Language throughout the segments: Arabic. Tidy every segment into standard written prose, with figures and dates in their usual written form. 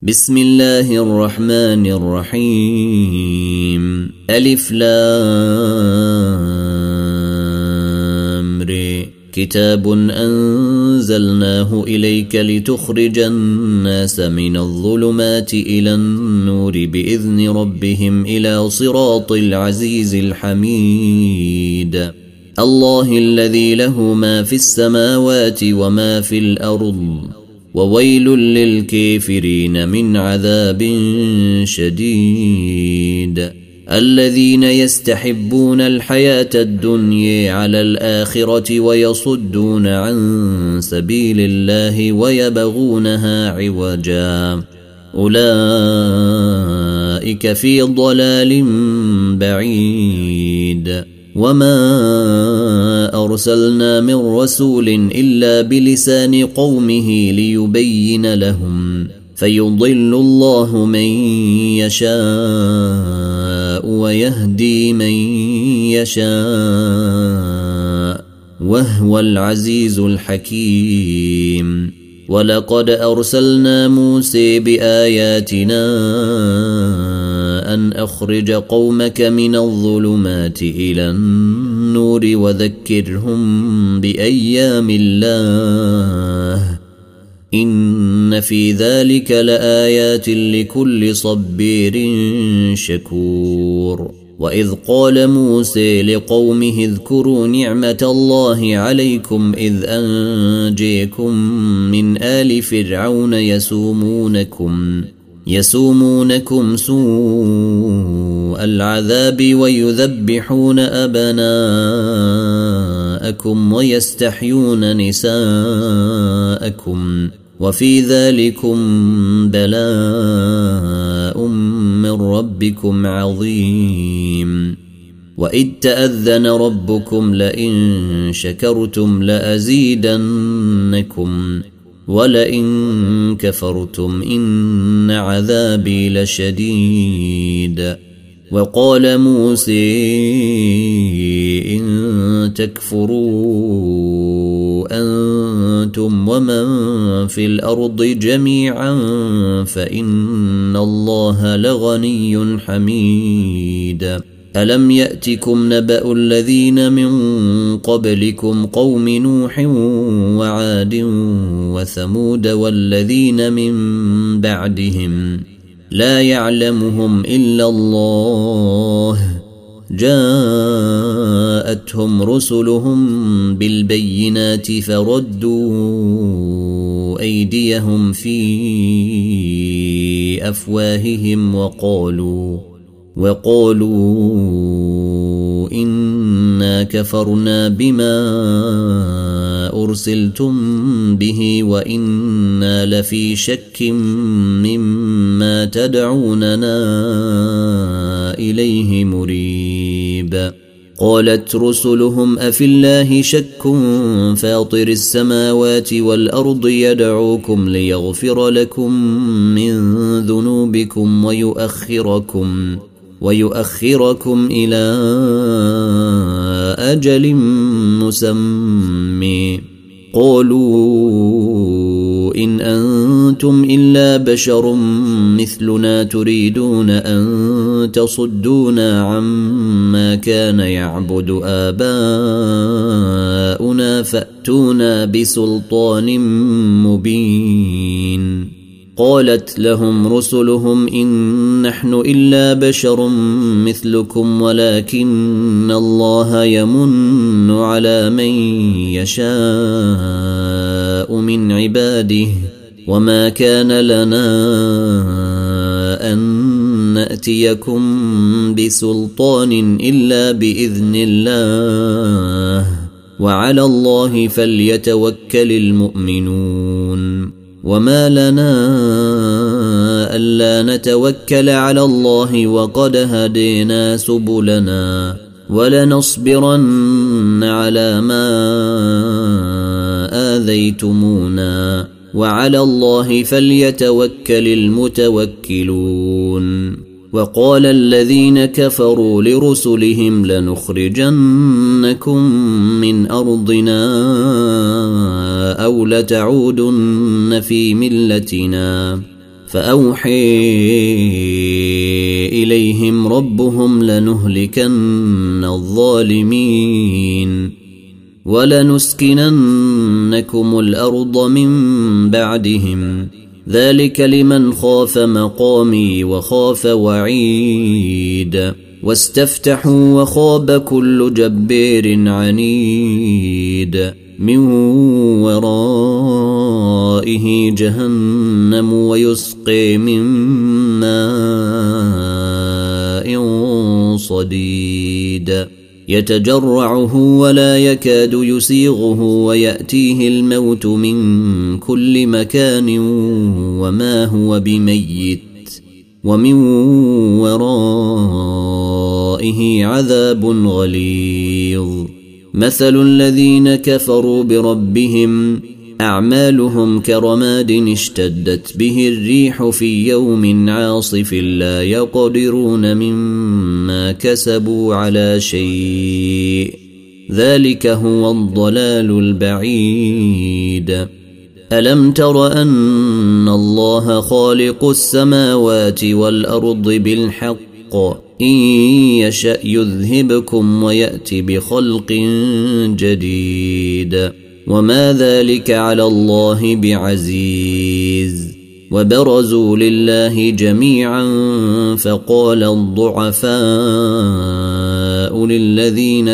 بسم الله الرحمن الرحيم ألف لام ر كتاب أنزلناه إليك لتخرج الناس من الظلمات إلى النور بإذن ربهم إلى صراط العزيز الحميد الله الذي له ما في السماوات وما في الأرض وويل للكافرين من عذاب شديد الذين يستحبون الحياة الدنيا على الآخرة ويصدون عن سبيل الله ويبغونها عوجا أولئك في ضلال بعيد وما أرسلنا من رسول إلا بلسان قومه ليبين لهم فيضل الله من يشاء ويهدي من يشاء وهو العزيز الحكيم ولقد أرسلنا موسى بآياتنا أن أخرج قومك من الظلمات إلى النور وذكرهم بأيام الله إن في ذلك لآيات لكل صبير شكور وإذ قال موسى لقومه اذكروا نعمة الله عليكم إذ أنجيكم من آل فرعون يسومونكم سوء العذاب ويذبحون أبناءكم ويستحيون نساءكم وفي ذلكم بلاء من ربكم عظيم وإذ تأذن ربكم لئن شكرتم لأزيدنكم ولئن كفرتم إن عذابي لشديد وقال موسى إن تكفروا أنتم ومن في الأرض جميعا فإن الله لغني حميد ألم يأتكم نبأ الذين من قبلكم قوم نوح وعاد وثمود والذين من بعدهم لا يعلمهم إلا الله جاءتهم رسلهم بالبينات فردوا أيديهم في أفواههم وقالوا إنا كفرنا بما أرسلتم به وإنا لفي شك مما تدعوننا إليه مريب قالت رسلهم أفي الله شك فاطر السماوات والأرض يدعوكم ليغفر لكم من ذنوبكم ويؤخركم إلى أجل مسمى قالوا إن أنتم إلا بشر مثلنا تريدون أن تصدونا عما كان يعبد آباؤنا فأتونا بسلطان مبين قالت لهم رسلهم إن نحن إلا بشر مثلكم ولكن الله يمن على من يشاء من عباده وما كان لنا أن نأتيكم بسلطان إلا بإذن الله وعلى الله فليتوكل المؤمنون وما لنا ألا نتوكل على الله وقد هدينا سبلنا ولنصبرن على ما آذيتمونا وعلى الله فليتوكل المتوكلون وقال الذين كفروا لرسلهم لنخرجنكم من أرضنا أو لتعودن في ملتنا فأوحي إليهم ربهم لنهلكن الظالمين ولنسكننكم الأرض من بعدهم ذلك لمن خاف مقامي وخاف وعيد واستفتحوا وخاب كل جبار عنيد من ورائه جهنم ويسقي من ماء صديد يتجرعه ولا يكاد يسيغه ويأتيه الموت من كل مكان وما هو بميت ومن ورائه عذاب غليظ مثل الذين كفروا بربهم أعمالهم كرماد اشتدت به الريح في يوم عاصف لا يقدرون مما كسبوا على شيء ذلك هو الضلال البعيد ألم تر أن الله خالق السماوات والأرض بالحق إن يشأ يذهبكم ويأتي بخلق جديد وما ذلك على الله بعزيز وبرزوا لله جميعا فقال الضعفاء للذين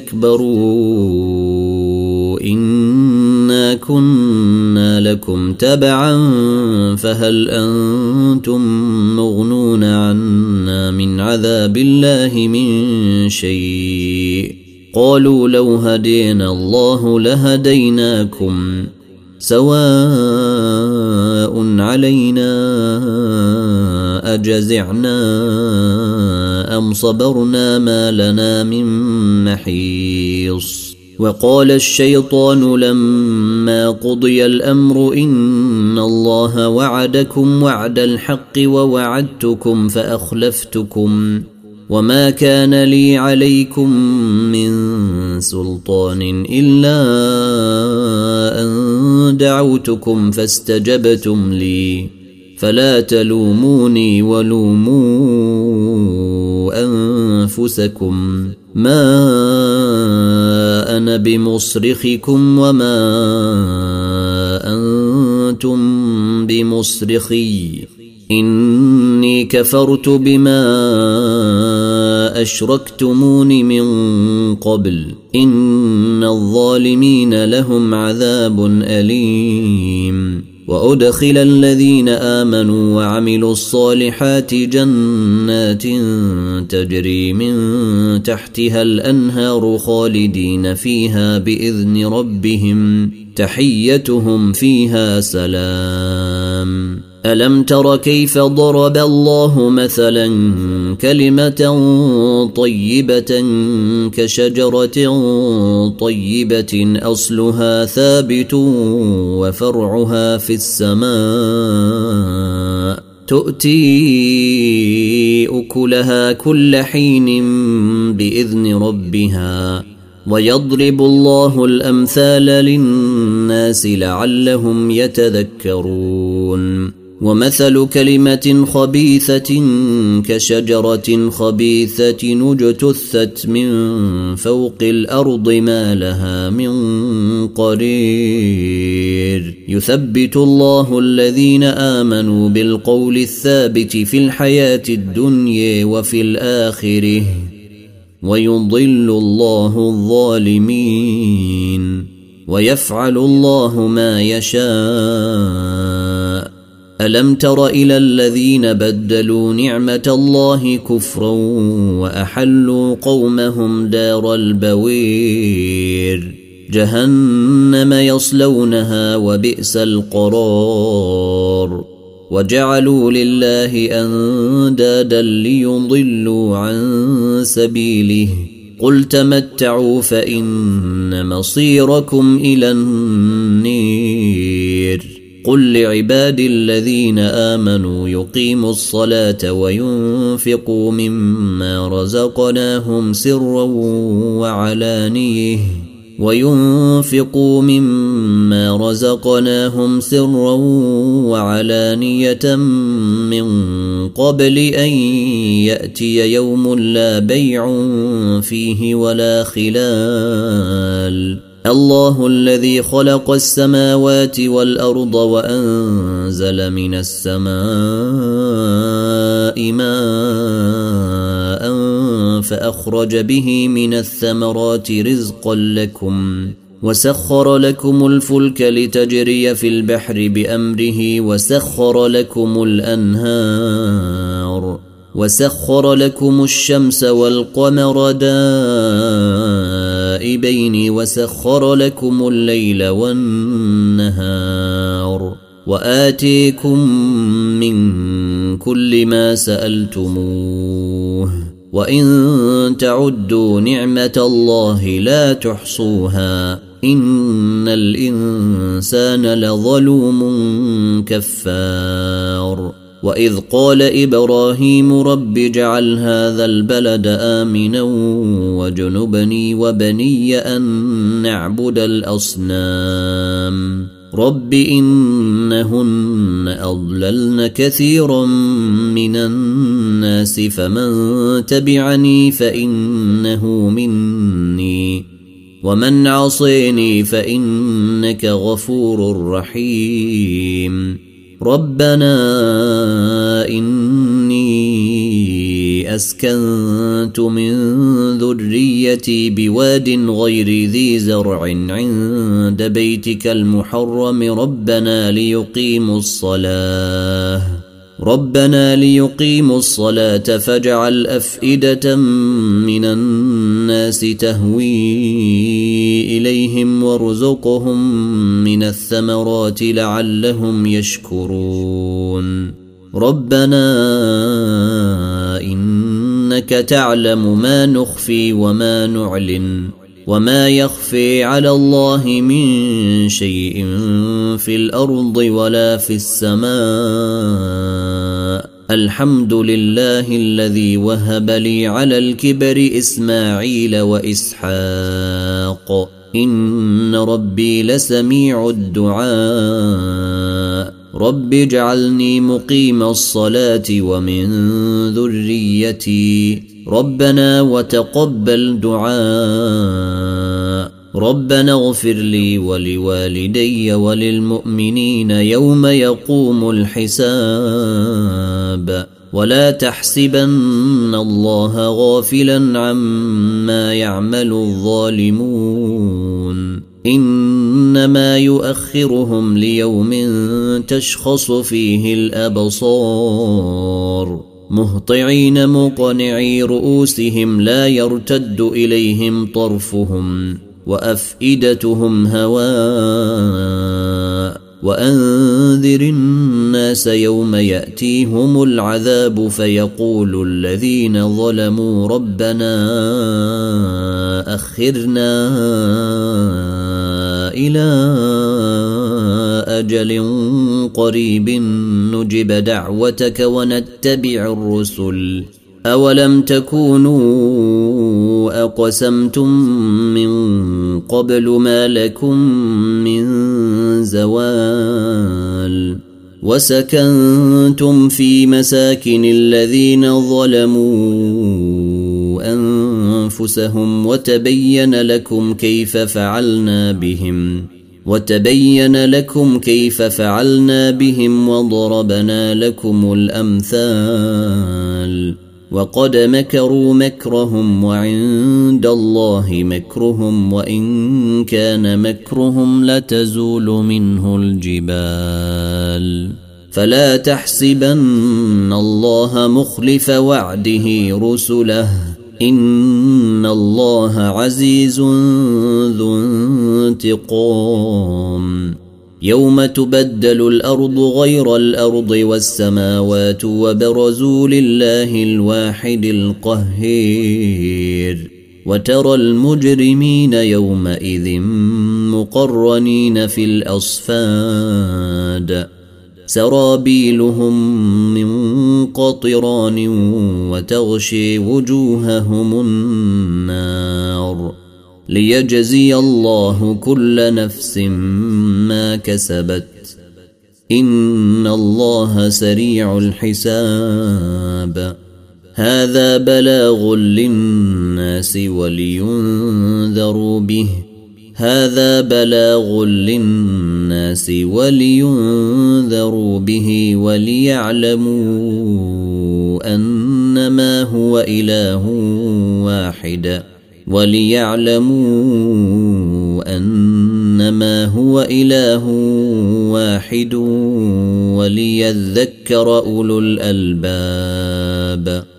استكبروا إنا كنا لكم تبعا فهل أنتم مغنون عنا من عذاب الله من شيء قالوا لو هدينا الله لهديناكم سواء علينا أجزعنا أم صبرنا ما لنا من محيص وقال الشيطان لما قضي الأمر إن الله وعدكم وعد الحق ووعدتكم فأخلفتكم وما كان لي عليكم من سلطان إلا أن دعوتكم فاستجبتم لي فلا تلوموني ولوموا أنفسكم ما أنا بمصرخكم وما أنتم بمصرخي إني كفرت بما أشركتمون من قبل إن الظالمين لهم عذاب أليم وأدخل الذين آمنوا وعملوا الصالحات جنات تجري من تحتها الأنهار خالدين فيها بإذن ربهم تحيتهم فيها سلام ألم تر كيف ضرب الله مثلا كلمة طيبة كشجرة طيبة أصلها ثابت وفرعها في السماء تؤتي أكلها كل حين بإذن ربها ويضرب الله الأمثال للناس لعلهم يتذكرون ومثل كلمة خبيثة كشجرة خبيثة اجتثت من فوق الأرض ما لها من قرير يثبت الله الذين آمنوا بالقول الثابت في الحياة الدنيا وفي الآخرة ويضل الله الظالمين ويفعل الله ما يشاء ألم تر إلى الذين بدلوا نعمة الله كفرا وأحلوا قومهم دار البوير جهنم يصلونها وبئس القرار وجعلوا لله أندادا ليضلوا عن سبيله قل تمتعوا فإن مصيركم إلى النير قل لعبادي الذين آمنوا يقيموا الصلاة وينفقوا مما رزقناهم سرا وعلانيه وينفقوا مما رزقناهم سرا وعلانية من قبل أن يأتي يوم لا بيع فيه ولا خلال. الله الذي خلق السماوات والأرض وأنزل من السماء ماء فأخرج به من الثمرات رزقا لكم وسخر لكم الفلك لتجري في البحر بأمره وسخر لكم الأنهار وسخر لكم الشمس والقمر دائبين وسخر لكم الليل والنهار وآتيكم من كل ما سألتموه وإن تعدوا نعمة الله لا تحصوها إن الإنسان لظلوم كفار. وإذ قال إبراهيم رب اجعل هذا البلد آمنا وجنبني وبني أن نعبد الأصنام رب إنهن أضللن كثيرا من الناس فمن تبعني فإنه مني ومن عصيني فإنك غفور رحيم. ربنا إني أسكنت من ذريتي بواد غير ذي زرع عند بيتك المحرم ربنا ليقيموا الصلاة فاجعل أفئدة من الناس تهوي إليهم وارزقهم من الثمرات لعلهم يشكرون. ربنا إنك تعلم ما نخفي وما نعلن وما يخفي على الله من شيء في الأرض ولا في السماء. الحمد لله الذي وهب لي على الكبر إسماعيل وإسحاق إن ربي لسميع الدعاء. رب اجعلني مقيم الصلاة ومن ذريتي ربنا وتقبل دعاء. ربنا اغفر لي ولوالدي وللمؤمنين يوم يقوم الحساب. ولا تحسبن الله غافلا عما يعمل الظالمون إنما يؤخرهم ليوم تشخص فيه الأبصار مهطعين مقنعي رؤوسهم لا يرتد إليهم طرفهم وأفئدتهم هواء. وأنذر الناس يوم يأتيهم العذاب فيقول الذين ظلموا ربنا أخرنا إلى أجل قريب نجب دعوتك ونتبع الرسل أولم تكونوا أقسمتم من قبل ما لكم من زوال وسكنتم في مساكن الذين ظلموا أنفسهم وتبين لكم كيف فعلنا بهم وضربنا لكم الأمثال. وقد مكروا مكرهم وعند الله مكرهم وإن كان مكرهم لتزول منه الجبال. فلا تحسبن الله مخلف وعده رسله إن الله عزيز ذو انتقام. يوم تبدل الأرض غير الأرض والسماوات وبرزوا لله الواحد القهير. وترى المجرمين يومئذ مقرنين في الأصفاد سرابيلهم من قطران وتغشي وجوههم النار. ليجزي الله كل نفس ما كسبت إن الله سريع الحساب. هذا بلاغ للناس ولينذروا به وليعلموا أنما هو إله واحد وليذكر أولو الألباب.